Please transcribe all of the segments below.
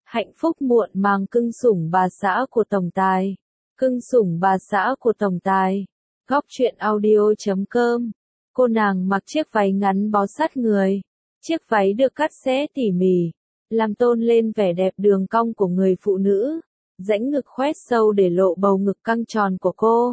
Hạnh phúc muộn màng cưng sủng bà xã của tổng tài. Cưng sủng bà xã của tổng tài. Góc truyện audio.com. Cô nàng mặc chiếc váy ngắn bó sát người. Chiếc váy được cắt xé tỉ mỉ, làm tôn lên vẻ đẹp đường cong của người phụ nữ. Rãnh ngực khoét sâu để lộ bầu ngực căng tròn của cô.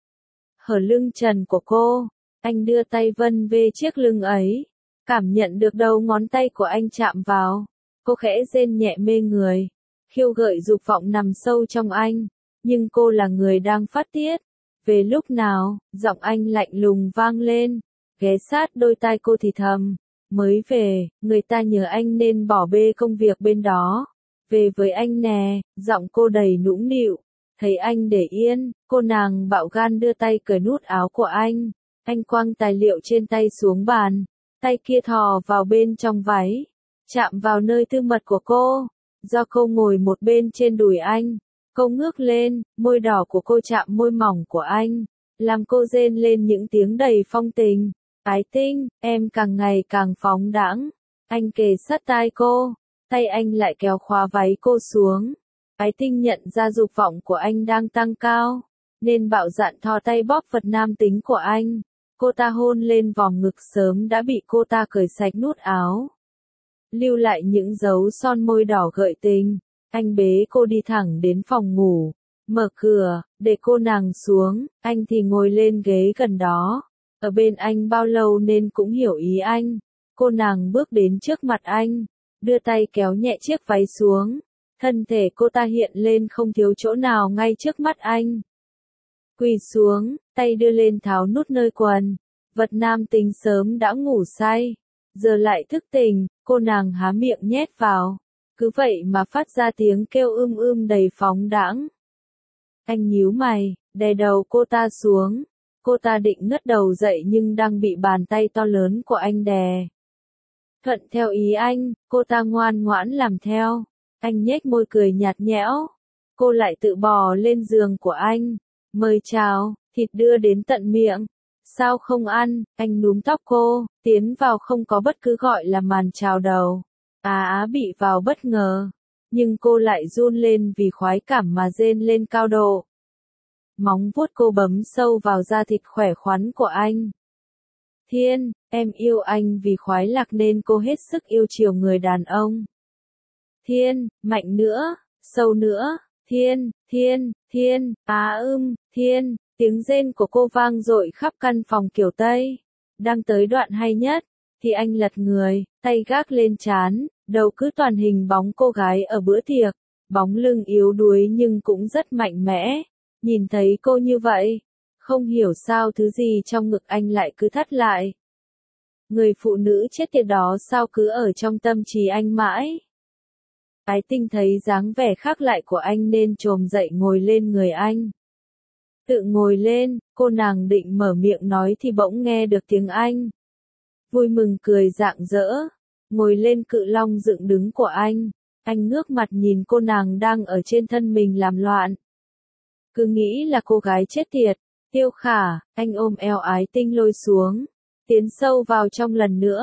Hở lưng trần của cô. Anh đưa tay vân về chiếc lưng ấy. Cảm nhận được đầu ngón tay của anh chạm vào. Cô khẽ rên nhẹ mê người. Khiêu gợi dục vọng nằm sâu trong anh. Nhưng cô là người đang phát tiết. Về lúc nào, giọng anh lạnh lùng vang lên. Ghé sát đôi tai cô thì thầm. Mới về, người ta nhờ anh nên bỏ bê công việc bên đó. Về với anh nè, giọng cô đầy nũng nịu. Thấy anh để yên, cô nàng bạo gan đưa tay cởi nút áo của anh. Anh quăng tài liệu trên tay xuống bàn. Tay kia thò vào bên trong váy. Chạm vào nơi tư mật của cô. Do cô ngồi một bên trên đùi anh. Cô ngước lên, môi đỏ của cô chạm môi mỏng của anh. Làm cô rên lên những tiếng đầy phong tình. Ái Tinh, em càng ngày càng phóng đãng. Anh kề sát tai cô. Tay anh lại kéo khóa váy cô xuống. Ái Tinh nhận ra dục vọng của anh đang tăng cao. Nên bạo dạn thò tay bóp vật nam tính của anh. Cô ta hôn lên vòng ngực sớm đã bị cô ta cởi sạch nút áo. Lưu lại những dấu son môi đỏ gợi tình. Anh bế cô đi thẳng đến phòng ngủ. Mở cửa, để cô nàng xuống. Anh thì ngồi lên ghế gần đó. Ở bên anh bao lâu nên cũng hiểu ý anh. Cô nàng bước đến trước mặt anh. Đưa tay kéo nhẹ chiếc váy xuống. Thân thể cô ta hiện lên không thiếu chỗ nào ngay trước mắt anh. Quỳ xuống, tay đưa lên tháo nút nơi quần. Vật nam tính sớm đã ngủ say. Giờ lại thức tỉnh, cô nàng há miệng nhét vào. Cứ vậy mà phát ra tiếng kêu đầy phóng đãng. Anh nhíu mày, đè đầu cô ta xuống. Cô ta định ngất đầu dậy nhưng đang bị bàn tay to lớn của anh đè. Thuận theo ý anh, cô ta ngoan ngoãn làm theo. Anh nhếch môi cười nhạt nhẽo. Cô lại tự bò lên giường của anh. Mời chào, thịt đưa đến tận miệng. Sao không ăn, anh núm tóc cô, tiến vào không có bất cứ gọi là màn chào đầu. Bị vào bất ngờ. Nhưng cô lại run lên vì khoái cảm mà rên lên cao độ. Móng vuốt cô bấm sâu vào da thịt khỏe khoắn của anh. Thiên, em yêu anh vì khoái lạc nên cô hết sức yêu chiều người đàn ông. Thiên, mạnh nữa, sâu nữa, thiên, thiên, thiên, thiên, tiếng rên của cô vang dội khắp căn phòng kiểu Tây. Đang tới đoạn hay nhất, thì anh lật người, tay gác lên trán, đầu cứ toàn hình bóng cô gái ở bữa tiệc. Bóng lưng yếu đuối nhưng cũng rất mạnh mẽ. Nhìn thấy cô như vậy, không hiểu sao thứ gì trong ngực anh lại cứ thắt lại. Người phụ nữ chết tiệt đó sao cứ ở trong tâm trí anh mãi. Ái Tinh thấy dáng vẻ khác lại của anh nên chồm dậy ngồi lên người anh. Tự ngồi lên, cô nàng định mở miệng nói thì bỗng nghe được tiếng anh. Vui mừng cười rạng rỡ, ngồi lên cự long dựng đứng của anh. Anh ngước mặt nhìn cô nàng đang ở trên thân mình làm loạn. Cứ nghĩ là cô gái chết tiệt. Tiêu Khả, anh ôm eo Ái Tinh lôi xuống. Tiến sâu vào trong lần nữa.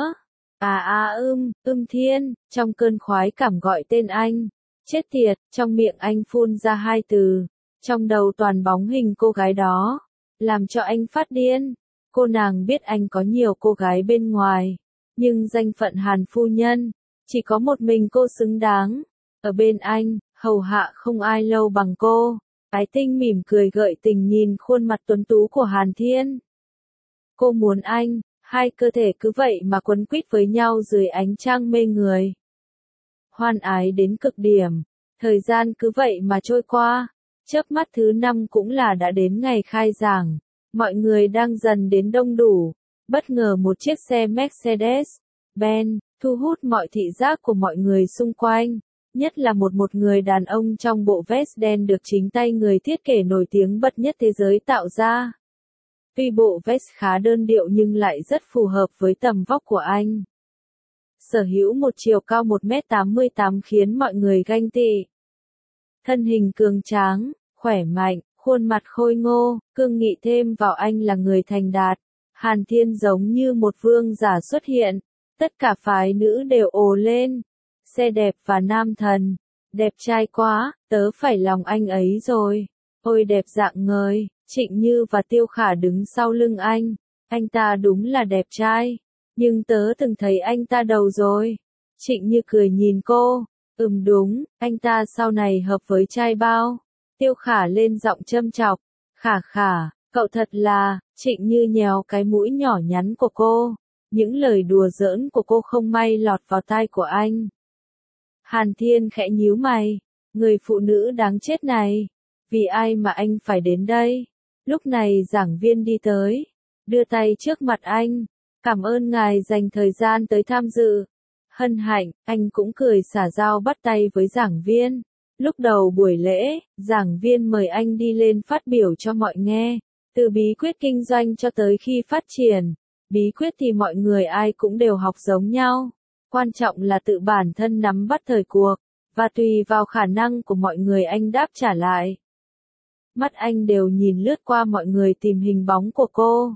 Thiên, trong cơn khoái cảm gọi tên anh. Chết tiệt, trong miệng anh phun ra hai từ. Trong đầu toàn bóng hình cô gái đó. Làm cho anh phát điên. Cô nàng biết anh có nhiều cô gái bên ngoài. Nhưng danh phận Hàn phu nhân, chỉ có một mình cô xứng đáng. Ở bên anh, hầu hạ không ai lâu bằng cô. Ái Tinh mỉm cười gợi tình nhìn khuôn mặt tuấn tú của Hàn Thiên. Cô muốn anh, hai cơ thể cứ vậy mà quấn quýt với nhau dưới ánh trăng mê người. Hoan ái đến cực điểm, thời gian cứ vậy mà trôi qua, chớp mắt thứ 5 cũng là đã đến ngày khai giảng. Mọi người đang dần đến đông đủ, bất ngờ một chiếc xe Mercedes-Benz thu hút mọi thị giác của mọi người xung quanh. Nhất là một người đàn ông trong bộ vest đen được chính tay người thiết kế nổi tiếng bậc nhất thế giới tạo ra. Tuy bộ vest khá đơn điệu nhưng lại rất phù hợp với tầm vóc của anh. Sở hữu một chiều cao 1m88 khiến mọi người ganh tị. Thân hình cường tráng, khỏe mạnh, khuôn mặt khôi ngô, cương nghị thêm vào anh là người thành đạt. Hàn Thiên giống như một vương giả xuất hiện. Tất cả phái nữ đều ồ lên. Xe đẹp và nam thần. Đẹp trai quá, tớ phải lòng anh ấy rồi. Ôi đẹp rạng ngời, Trịnh Như và Tiêu Khả đứng sau lưng anh. Anh ta đúng là đẹp trai. Nhưng tớ từng thấy anh ta đầu rồi. Trịnh Như cười nhìn cô. Đúng, anh ta sau này hợp với trai bao. Tiêu Khả lên giọng châm chọc. Khả khả, cậu thật là, Trịnh Như nhéo cái mũi nhỏ nhắn của cô. Những lời đùa giỡn của cô không may lọt vào tai của anh. Hàn Thiên khẽ nhíu mày. Người phụ nữ đáng chết này. Vì ai mà anh phải đến đây? Lúc này giảng viên đi tới. Đưa tay trước mặt anh. Cảm ơn ngài dành thời gian tới tham dự. Hân hạnh, anh cũng cười xả dao bắt tay với giảng viên. Lúc đầu buổi lễ, giảng viên mời anh đi lên phát biểu cho mọi nghe. Từ bí quyết kinh doanh cho tới khi phát triển. Bí quyết thì mọi người ai cũng đều học giống nhau. Quan trọng là tự bản thân nắm bắt thời cuộc. Và tùy vào khả năng của mọi người anh đáp trả lại. Mắt anh đều nhìn lướt qua mọi người tìm hình bóng của cô.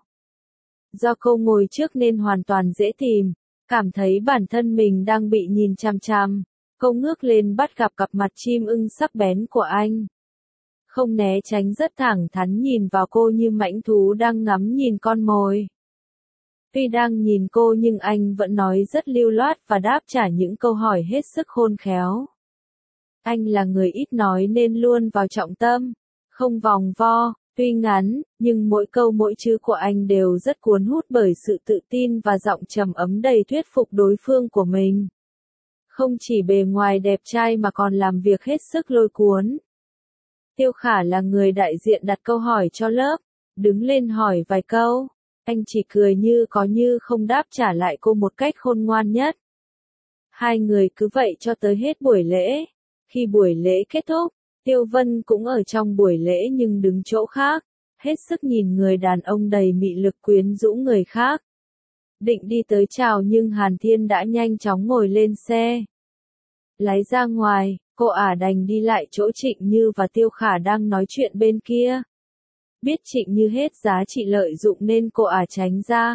Do cô ngồi trước nên hoàn toàn dễ tìm. Cảm thấy bản thân mình đang bị nhìn chằm chằm. Cô ngước lên bắt gặp cặp mặt chim ưng sắc bén của anh. Không né tránh rất thẳng thắn nhìn vào cô như mãnh thú đang ngắm nhìn con mồi. Tuy đang nhìn cô nhưng anh vẫn nói rất lưu loát và đáp trả những câu hỏi hết sức khôn khéo. Anh là người ít nói nên luôn vào trọng tâm, không vòng vo, tuy ngắn, nhưng mỗi câu mỗi chữ của anh đều rất cuốn hút bởi sự tự tin và giọng trầm ấm đầy thuyết phục đối phương của mình. Không chỉ bề ngoài đẹp trai mà còn làm việc hết sức lôi cuốn. Tiêu Khả là người đại diện đặt câu hỏi cho lớp, đứng lên hỏi vài câu. Anh chỉ cười như có như không đáp trả lại cô một cách khôn ngoan nhất. Hai người cứ vậy cho tới hết buổi lễ. Khi buổi lễ kết thúc, Tiêu Vân cũng ở trong buổi lễ nhưng đứng chỗ khác, hết sức nhìn người đàn ông đầy mị lực quyến rũ người khác. Định đi tới chào nhưng Hàn Thiên đã nhanh chóng ngồi lên xe. Lái ra ngoài, cô ả đành đi lại chỗ Trịnh Như và Tiêu Khả đang nói chuyện bên kia. Biết Trịnh Như hết giá trị lợi dụng nên cô ả tránh ra.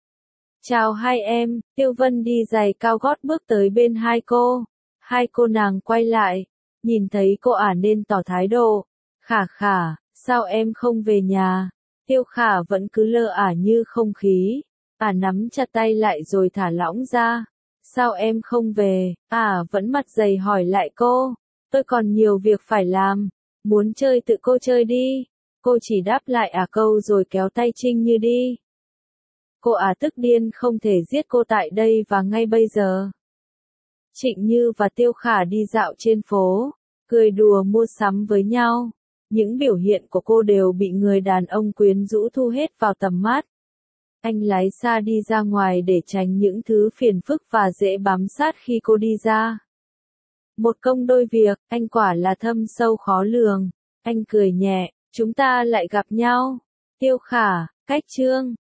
Chào hai em, Tiêu Vân đi giày cao gót bước tới bên hai cô. Hai cô nàng quay lại, nhìn thấy cô ả nên tỏ thái độ. Khả khả, sao em không về nhà? Tiêu Khả vẫn cứ lơ ả như không khí. Ả nắm chặt tay lại rồi thả lỏng ra. Sao em không về? Ả vẫn mặt dày hỏi lại cô. Tôi còn nhiều việc phải làm. Muốn chơi tự cô chơi đi. Cô chỉ đáp lại ả câu rồi kéo tay Trinh Như đi. Cô ả tức điên không thể giết cô tại đây và ngay bây giờ. Trịnh Như và Tiêu Khả đi dạo trên phố, cười đùa mua sắm với nhau. Những biểu hiện của cô đều bị người đàn ông quyến rũ thu hết vào tầm mắt. Anh lái xa đi ra ngoài để tránh những thứ phiền phức và dễ bám sát khi cô đi ra. Một công đôi việc, anh quả là thâm sâu khó lường. Anh cười nhẹ, chúng ta lại gặp nhau. Tiêu Khả, cách chương.